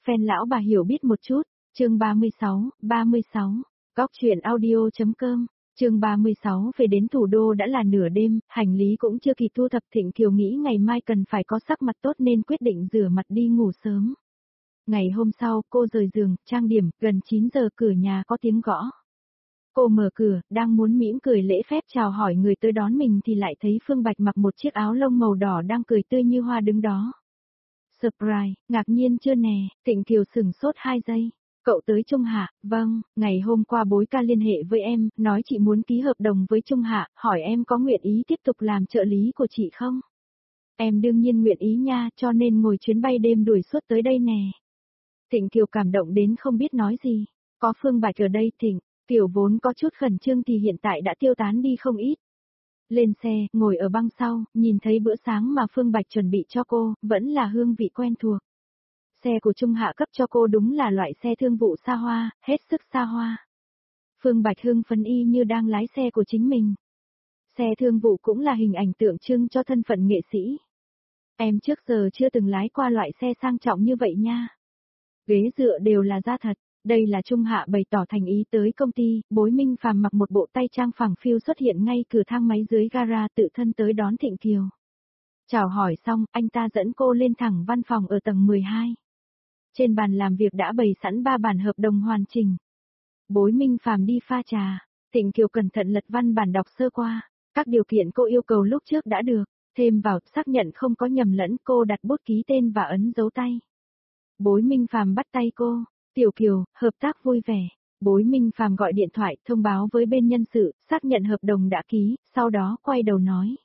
Fan lão bà hiểu biết một chút, chương 36, góc chuyện audio.com, chương 36 về đến thủ đô đã là nửa đêm, hành lý cũng chưa kịp thu thập. Thịnh Kiều nghĩ ngày mai cần phải có sắc mặt tốt nên quyết định rửa mặt đi ngủ sớm. Ngày hôm sau, cô rời giường, trang điểm, gần 9 giờ cửa nhà có tiếng gõ. Cô mở cửa, đang muốn mỉm cười lễ phép chào hỏi người tới đón mình thì lại thấy Phương Bạch mặc một chiếc áo lông màu đỏ đang cười tươi như hoa đứng đó. Surprise, ngạc nhiên chưa nè, Thịnh Kiều sửng sốt 2 giây. Cậu tới Trung Hạ, vâng, ngày hôm qua bối ca liên hệ với em, nói chị muốn ký hợp đồng với Trung Hạ, hỏi em có nguyện ý tiếp tục làm trợ lý của chị không? Em đương nhiên nguyện ý nha, cho nên ngồi chuyến bay đêm đuổi suốt tới đây nè. Thịnh Kiều cảm động đến không biết nói gì. Có Phương Bạch ở đây Thịnh Kiều vốn có chút khẩn trương thì hiện tại đã tiêu tán đi không ít. Lên xe, ngồi ở băng sau, nhìn thấy bữa sáng mà Phương Bạch chuẩn bị cho cô, vẫn là hương vị quen thuộc. Xe của Trung Hạ cấp cho cô đúng là loại xe thương vụ xa hoa, hết sức xa hoa. Phương Bạch hưng phấn y như đang lái xe của chính mình. Xe thương vụ cũng là hình ảnh tượng trưng cho thân phận nghệ sĩ. Em trước giờ chưa từng lái qua loại xe sang trọng như vậy nha. Ghế dựa đều là da thật. Đây là Trung Hạ bày tỏ thành ý tới công ty, Bối Minh Phàm mặc một bộ tay trang phẳng phiu xuất hiện ngay cửa thang máy dưới gara tự thân tới đón Thịnh Kiều. Chào hỏi xong, anh ta dẫn cô lên thẳng văn phòng ở tầng 12. Trên bàn làm việc đã bày sẵn 3 bản hợp đồng hoàn chỉnh. Bối Minh Phàm đi pha trà, Thịnh Kiều cẩn thận lật văn bản đọc sơ qua, các điều kiện cô yêu cầu lúc trước đã được, thêm vào xác nhận không có nhầm lẫn, cô đặt bút ký tên và ấn dấu tay. Bối Minh Phàm bắt tay cô. Tiểu Kiều, hợp tác vui vẻ. Bối Minh Phàm gọi điện thoại thông báo với bên nhân sự, xác nhận hợp đồng đã ký, sau đó quay đầu nói.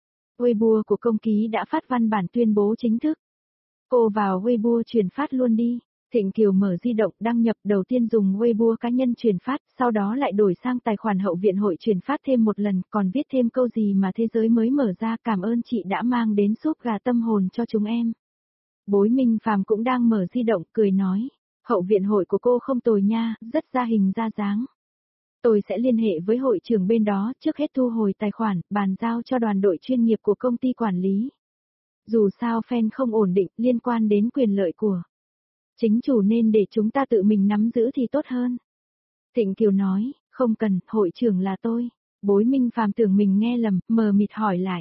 Weibo của công ký đã phát văn bản tuyên bố chính thức. Cô vào Weibo truyền phát luôn đi. Thịnh Kiều mở di động đăng nhập, đầu tiên dùng Weibo cá nhân truyền phát, sau đó lại đổi sang tài khoản hậu viện hội truyền phát thêm một lần, còn viết thêm câu gì mà thế giới mới mở ra, cảm ơn chị đã mang đến súp gà tâm hồn cho chúng em. Bối Minh Phàm cũng đang mở di động, cười nói. Hậu viện hội của cô không tồi nha, rất ra hình ra dáng. Tôi sẽ liên hệ với hội trưởng bên đó, trước hết thu hồi tài khoản, bàn giao cho đoàn đội chuyên nghiệp của công ty quản lý. Dù sao fan không ổn định, liên quan đến quyền lợi của chính chủ nên để chúng ta tự mình nắm giữ thì tốt hơn. Thịnh Kiều nói, không cần, hội trưởng là tôi. Bối Minh Phàm tưởng mình nghe lầm, mờ mịt hỏi lại.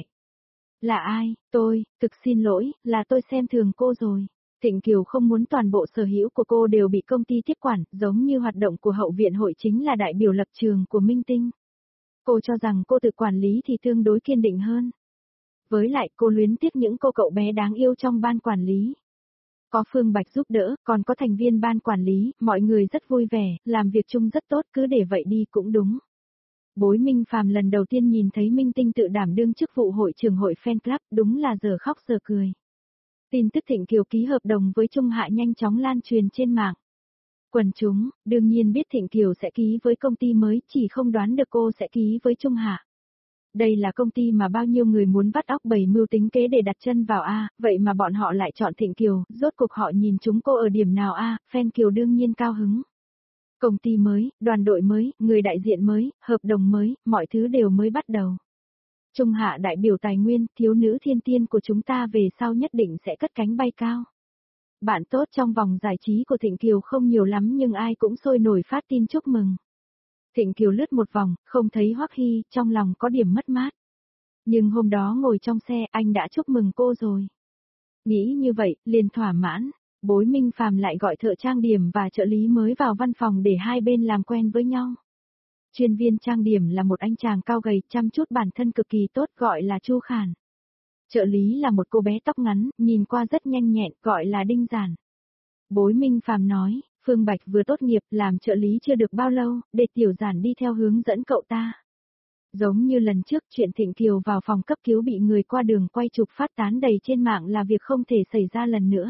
Là ai? Tôi, thực xin lỗi, là tôi xem thường cô rồi. Thịnh Kiều không muốn toàn bộ sở hữu của cô đều bị công ty tiếp quản, giống như hoạt động của hậu viện hội chính là đại biểu lập trường của Minh Tinh. Cô cho rằng cô tự quản lý thì tương đối kiên định hơn. Với lại cô luyến tiếc những cô cậu bé đáng yêu trong ban quản lý. Có Phương Bạch giúp đỡ, còn có thành viên ban quản lý, mọi người rất vui vẻ, làm việc chung rất tốt, cứ để vậy đi cũng đúng. Bối Minh Phàm lần đầu tiên nhìn thấy Minh Tinh tự đảm đương chức vụ hội trưởng hội fan club, đúng là giờ khóc giờ cười. Tin tức Thịnh Kiều ký hợp đồng với Trung Hạ nhanh chóng lan truyền trên mạng. Quần chúng, đương nhiên biết Thịnh Kiều sẽ ký với công ty mới, chỉ không đoán được cô sẽ ký với Trung Hạ. Đây là công ty mà bao nhiêu người muốn vắt óc bày mưu tính kế để đặt chân vào a, vậy mà bọn họ lại chọn Thịnh Kiều, rốt cuộc họ nhìn chúng cô ở điểm nào a, fan Kiều đương nhiên cao hứng. Công ty mới, đoàn đội mới, người đại diện mới, hợp đồng mới, mọi thứ đều mới bắt đầu. Trung Hạ đại biểu tài nguyên, thiếu nữ thiên tiên của chúng ta về sau nhất định sẽ cất cánh bay cao. Bạn tốt trong vòng giải trí của Thịnh Kiều không nhiều lắm nhưng ai cũng sôi nổi phát tin chúc mừng. Thịnh Kiều lướt một vòng, không thấy Hoắc Hy, trong lòng có điểm mất mát. Nhưng hôm đó ngồi trong xe, anh đã chúc mừng cô rồi. Nghĩ như vậy, liền thỏa mãn. Bối Minh Phàm lại gọi thợ trang điểm và trợ lý mới vào văn phòng để hai bên làm quen với nhau. Chuyên viên trang điểm là một anh chàng cao gầy, chăm chút bản thân cực kỳ tốt, gọi là Chu Khản. Trợ lý là một cô bé tóc ngắn, nhìn qua rất nhanh nhẹn, gọi là Đinh Giản. Bối Minh Phàm nói, Phương Bạch vừa tốt nghiệp, làm trợ lý chưa được bao lâu, để Tiểu Giản đi theo hướng dẫn cậu ta. Giống như lần trước, chuyện Thịnh Kiều vào phòng cấp cứu bị người qua đường quay chụp phát tán đầy trên mạng là việc không thể xảy ra lần nữa.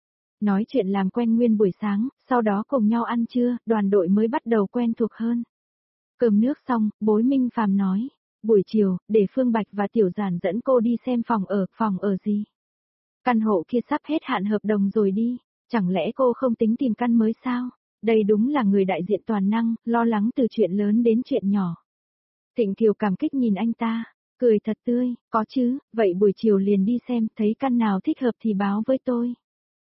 Nói chuyện làm quen nguyên buổi sáng, sau đó cùng nhau ăn trưa, đoàn đội mới bắt đầu quen thuộc hơn. Cơm nước xong, Bối Minh Phàm nói, buổi chiều, để Phương Bạch và Tiểu Giản dẫn cô đi xem phòng ở gì? Căn hộ kia sắp hết hạn hợp đồng rồi đi, chẳng lẽ cô không tính tìm căn mới sao? Đây đúng là người đại diện toàn năng, lo lắng từ chuyện lớn đến chuyện nhỏ. Thịnh Kiều cảm kích nhìn anh ta, cười thật tươi, có chứ, vậy buổi chiều liền đi xem, thấy căn nào thích hợp thì báo với tôi.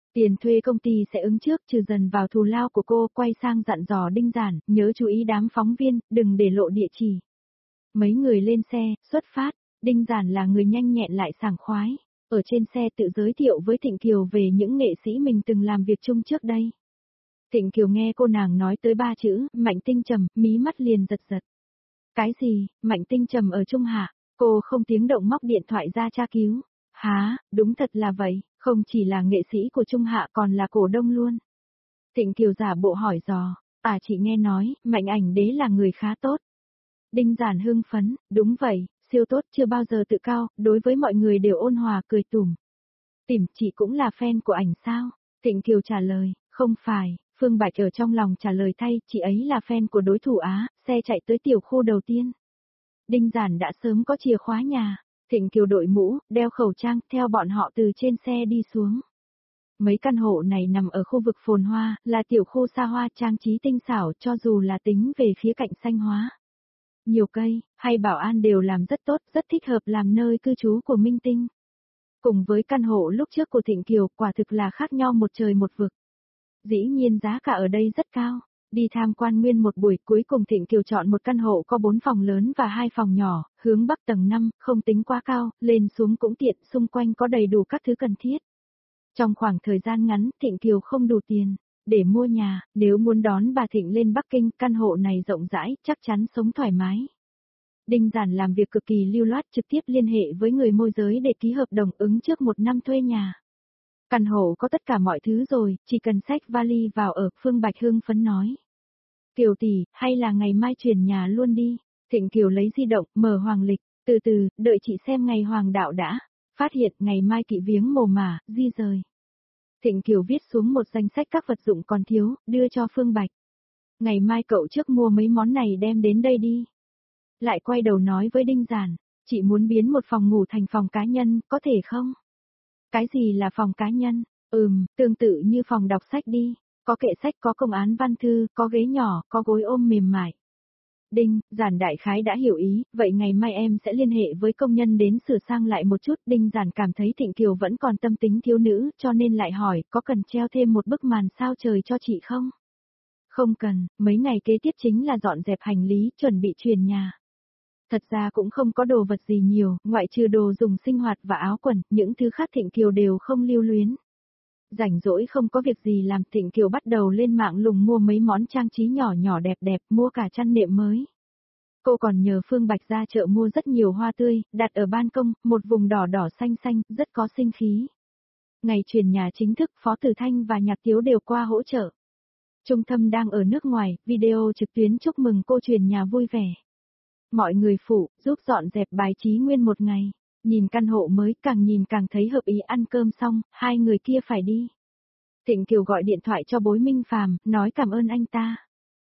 Tiền thuê công ty sẽ ứng trước trừ dần vào thù lao của cô, quay sang dặn dò Đinh Giản, nhớ chú ý đám phóng viên, đừng để lộ địa chỉ. Mấy người lên xe, xuất phát, Đinh Giản là người nhanh nhẹn lại sảng khoái. Ở trên xe tự giới thiệu với Thịnh Kiều về những nghệ sĩ mình từng làm việc chung trước đây. Thịnh Kiều nghe cô nàng nói tới 3 chữ, Mạnh Tinh Trầm, mí mắt liền giật giật. Cái gì, Mạnh Tinh Trầm ở Trung Hạ? Cô không tiếng động móc điện thoại ra tra cứu. Hả, đúng thật là vậy, không chỉ là nghệ sĩ của Trung Hạ còn là cổ đông luôn. Thịnh Kiều giả bộ hỏi dò, chị nghe nói, Mạnh Ảnh Đế là người khá tốt. Đinh Giản hưng phấn, đúng vậy, siêu tốt, chưa bao giờ tự cao, đối với mọi người đều ôn hòa cười tủm. Tỉm, chị cũng là fan của ảnh sao? Thịnh Kiều trả lời, không phải, Phương Bạch ở trong lòng trả lời thay, chị ấy là fan của đối thủ Á, xe chạy tới tiểu khu đầu tiên. Đinh Giản đã sớm có chìa khóa nhà, Thịnh Kiều đội mũ, đeo khẩu trang, theo bọn họ từ trên xe đi xuống. Mấy căn hộ này nằm ở khu vực phồn hoa, là tiểu khu xa hoa trang trí tinh xảo cho dù là tính về khía cạnh xanh hóa. Nhiều cây, hay bảo an đều làm rất tốt, rất thích hợp làm nơi cư trú của minh tinh. Cùng với căn hộ lúc trước của Thịnh Kiều, quả thực là khác nhau một trời một vực. Dĩ nhiên giá cả ở đây rất cao. Đi tham quan nguyên một buổi, cuối cùng Thịnh Kiều chọn một căn hộ có 4 phòng lớn và 2 phòng nhỏ, hướng bắc tầng 5, không tính quá cao, lên xuống cũng tiện, xung quanh có đầy đủ các thứ cần thiết. Trong khoảng thời gian ngắn, Thịnh Kiều không đủ tiền để mua nhà, nếu muốn đón bà Thịnh lên Bắc Kinh, căn hộ này rộng rãi, chắc chắn sống thoải mái. Đinh Giản làm việc cực kỳ lưu loát, trực tiếp liên hệ với người môi giới để ký hợp đồng ứng trước 1 năm thuê nhà. Căn hộ có tất cả mọi thứ rồi, chỉ cần xách vali vào ở, Phương Bạch hưng phấn nói. Kiều tỷ, hay là ngày mai chuyển nhà luôn đi. Thịnh Kiều lấy di động, mở hoàng lịch, từ từ, đợi chị xem ngày hoàng đạo đã. Phát hiện ngày mai kỵ viếng mồ mả, di rời. Thịnh Kiều viết xuống một danh sách các vật dụng còn thiếu, đưa cho Phương Bạch. Ngày mai cậu trước mua mấy món này đem đến đây đi. Lại quay đầu nói với Đinh Giản, chị muốn biến một phòng ngủ thành phòng cá nhân, có thể không? Cái gì là phòng cá nhân? Tương tự như phòng đọc sách đi. Có kệ sách, có công án văn thư, có ghế nhỏ, có gối ôm mềm mại. Đinh, Giản đại khái đã hiểu ý, vậy ngày mai em sẽ liên hệ với công nhân đến sửa sang lại một chút. Đinh Giản cảm thấy Thịnh Kiều vẫn còn tâm tính thiếu nữ, cho nên lại hỏi, có cần treo thêm một bức màn sao trời cho chị không? Không cần, mấy ngày kế tiếp chính là dọn dẹp hành lý, chuẩn bị chuyển nhà. Thật ra cũng không có đồ vật gì nhiều, ngoại trừ đồ dùng sinh hoạt và áo quần, những thứ khác Thịnh Kiều đều không lưu luyến. Rảnh rỗi không có việc gì làm, Thịnh Kiều bắt đầu lên mạng lùng mua mấy món trang trí nhỏ nhỏ đẹp đẹp, mua cả chăn nệm mới. Cô còn nhờ Phương Bạch ra chợ mua rất nhiều hoa tươi, đặt ở ban công, một vùng đỏ đỏ xanh xanh, rất có sinh khí. Ngày chuyển nhà chính thức, Phó Tử Thanh và Nhạc Tiếu đều qua hỗ trợ. Trung Thâm đang ở nước ngoài, video trực tuyến chúc mừng cô chuyển nhà vui vẻ. Mọi người phụ, giúp dọn dẹp bài trí nguyên một ngày. Nhìn căn hộ mới, càng nhìn càng thấy hợp ý. Ăn cơm xong, hai người kia phải đi. Thịnh Kiều gọi điện thoại cho Bối Minh Phàm, nói cảm ơn anh ta.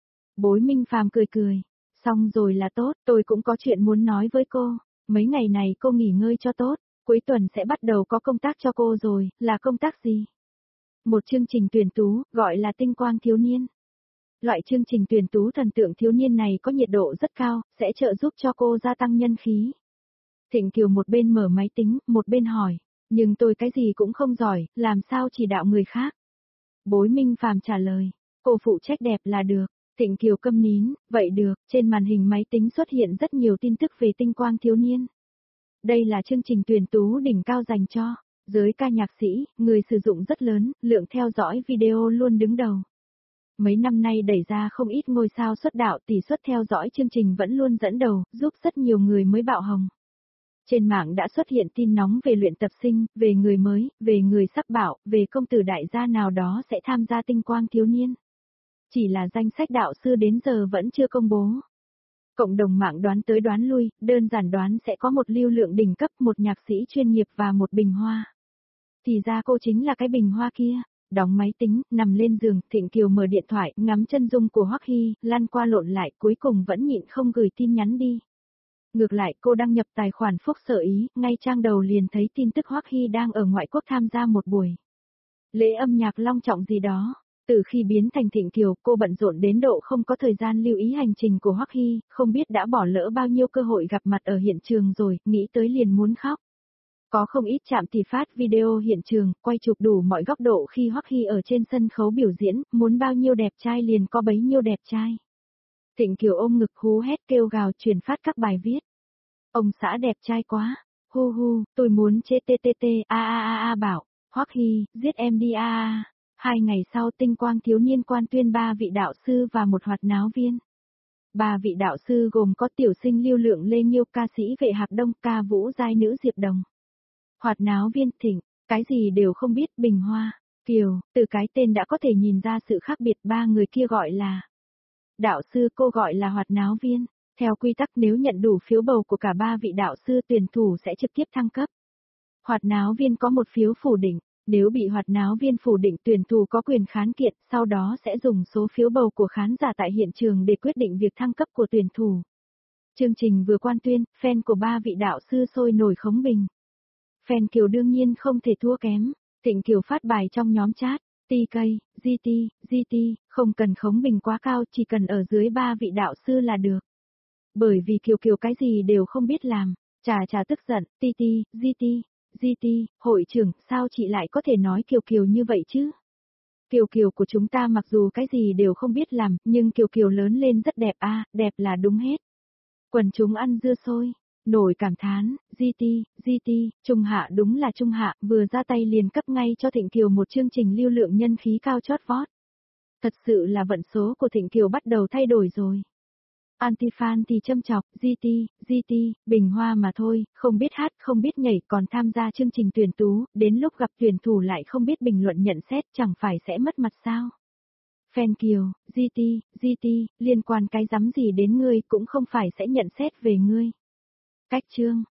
Bối Minh Phàm cười cười. Xong rồi là tốt, tôi cũng có chuyện muốn nói với cô. Mấy ngày này cô nghỉ ngơi cho tốt, cuối tuần sẽ bắt đầu có công tác cho cô rồi, là công tác gì? Một chương trình tuyển tú, gọi là Tinh Quang Thiếu Niên. Loại chương trình tuyển tú thần tượng thiếu niên này có nhiệt độ rất cao, sẽ trợ giúp cho cô gia tăng nhân khí. Thịnh Kiều một bên mở máy tính, một bên hỏi, nhưng tôi cái gì cũng không giỏi, làm sao chỉ đạo người khác? Bối Minh Phàm trả lời, cô phụ trách đẹp là được. Thịnh Kiều câm nín, vậy được, trên màn hình máy tính xuất hiện rất nhiều tin tức về Tinh Quang Thiếu Niên. Đây là chương trình tuyển tú đỉnh cao dành cho giới ca nhạc sĩ, người sử dụng rất lớn, lượng theo dõi video luôn đứng đầu. Mấy năm nay đẩy ra không ít ngôi sao xuất đạo, tỷ suất theo dõi chương trình vẫn luôn dẫn đầu, giúp rất nhiều người mới bạo hồng. Trên mạng đã xuất hiện tin nóng về luyện tập sinh, về người mới, về người sắp bảo, về công tử đại gia nào đó sẽ tham gia Tinh Quang Thiếu Niên. Chỉ là danh sách đạo sư đến giờ vẫn chưa công bố. Cộng đồng mạng đoán tới đoán lui, đơn giản đoán sẽ có một lưu lượng đỉnh cấp, một nhạc sĩ chuyên nghiệp và một bình hoa. Thì ra cô chính là cái bình hoa kia. Đóng máy tính, nằm lên giường, Thịnh Kiều mở điện thoại, ngắm chân dung của Hoắc Hy, lăn qua lộn lại, cuối cùng vẫn nhịn không gửi tin nhắn đi. Ngược lại, cô đăng nhập tài khoản Phúc Sở Ý, ngay trang đầu liền thấy tin tức Hoắc Hy đang ở ngoại quốc tham gia một buổi lễ âm nhạc long trọng gì đó. Từ khi biến thành Thịnh Kiều, cô bận rộn đến độ không có thời gian lưu ý hành trình của Hoắc Hy, không biết đã bỏ lỡ bao nhiêu cơ hội gặp mặt ở hiện trường rồi, nghĩ tới liền muốn khóc. Có không ít trạm thì phát video hiện trường, quay chụp đủ mọi góc độ khi Hoắc Hy ở trên sân khấu biểu diễn, muốn bao nhiêu đẹp trai liền có bấy nhiêu đẹp trai. Thịnh Kiều ôm ngực hú hét kêu gào truyền phát các bài viết. Ông xã đẹp trai quá, hu hu, tôi muốn chế TTT, bảo, Hoắc Hy, giết em đi a. 2 ngày sau Tinh Quang Thiếu Niên quan tuyên 3 vị đạo sư và một hoạt náo viên. 3 vị đạo sư gồm có tiểu sinh Lưu Lượng Lê Nhiêu, ca sĩ Vệ Hạc Đông, ca vũ giai nữ Diệp Đồng. Hoạt náo viên Thịnh, cái gì đều không biết, Bình Hoa, Kiều, từ cái tên đã có thể nhìn ra sự khác biệt, 3 người kia gọi là đạo sư, cô gọi là hoạt náo viên. Theo quy tắc nếu nhận đủ phiếu bầu của cả 3 vị đạo sư tuyển thủ sẽ trực tiếp thăng cấp. Hoạt náo viên có một phiếu phủ định, nếu bị hoạt náo viên phủ định tuyển thủ có quyền kháng kiện, sau đó sẽ dùng số phiếu bầu của khán giả tại hiện trường để quyết định việc thăng cấp của tuyển thủ. Chương trình vừa quan tuyên, fan của 3 vị đạo sư sôi nổi khống bình. Fan Kiều đương nhiên không thể thua kém, Thịnh Kiều phát bài trong nhóm chat, TK, GT, không cần khống bình quá cao, chỉ cần ở dưới 3 vị đạo sư là được. Bởi vì Kiều cái gì đều không biết làm, trà tức giận, GT, hội trưởng, sao chị lại có thể nói Kiều như vậy chứ? Kiều của chúng ta mặc dù cái gì đều không biết làm, nhưng Kiều lớn lên rất đẹp đẹp là đúng hết. Quần chúng ăn dưa xôi, nổi cảm thán, GT, Trung Hạ đúng là Trung Hạ, vừa ra tay liền cấp ngay cho Thịnh Kiều một chương trình lưu lượng nhân khí cao chót vót. Thật sự là vận số của Thịnh Kiều bắt đầu thay đổi rồi. Anti-fan thì châm chọc, GT, Bình Hoa mà thôi, không biết hát, không biết nhảy, còn tham gia chương trình tuyển tú, đến lúc gặp tuyển thủ lại không biết bình luận nhận xét, chẳng phải sẽ mất mặt sao? Fan Kiều, GT, liên quan cái rắm gì đến ngươi, cũng không phải sẽ nhận xét về ngươi. Cách chương